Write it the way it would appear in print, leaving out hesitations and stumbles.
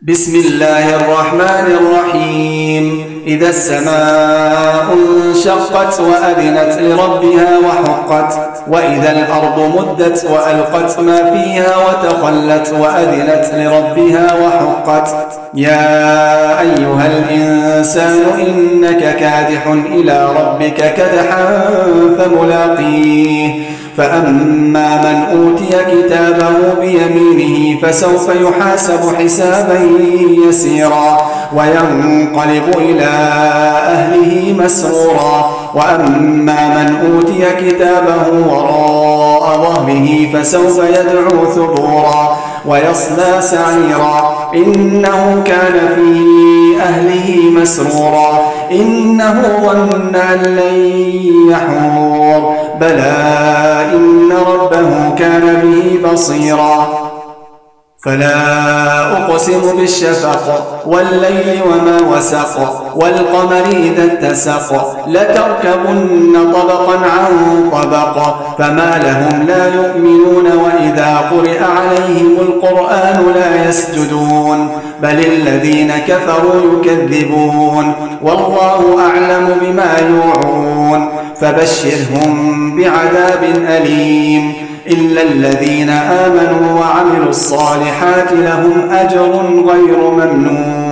بسم الله الرحمن الرحيم إذا السماء انشقت وأذنت لربها وحقت وإذا الأرض مدت وألقت ما فيها وتخلت وأذنت لربها وحقت يا أيها الإنسان إنك كادح إلى ربك كدحا فملاقيه فأما من أوتي كتابه بيمينه فسوف يحاسب حسابا يسيرا وينقلب إلى أهله مسرورا وأما من أوتي كتابه وراء ظهره فسوف يدعو ثبورا ويصلى سعيرا إنه كان في أهله مسرورا إنه ظن أن لن يحور بلى إن ربه كان به بصيرا فلا أقسم بالشفق والليل وما وسق والقمر إذا اتسق لتركبن طبقا عن طبق فما لهم لا يؤمنون وإذا قرئ عليهم القرآن لا يسجدون بل الذين كفروا يكذبون والله أعلم بما يوعون فبشرهم بعذاب أليم إلا الذين آمنوا وعملوا الصالحات لهم أجر غير ممنون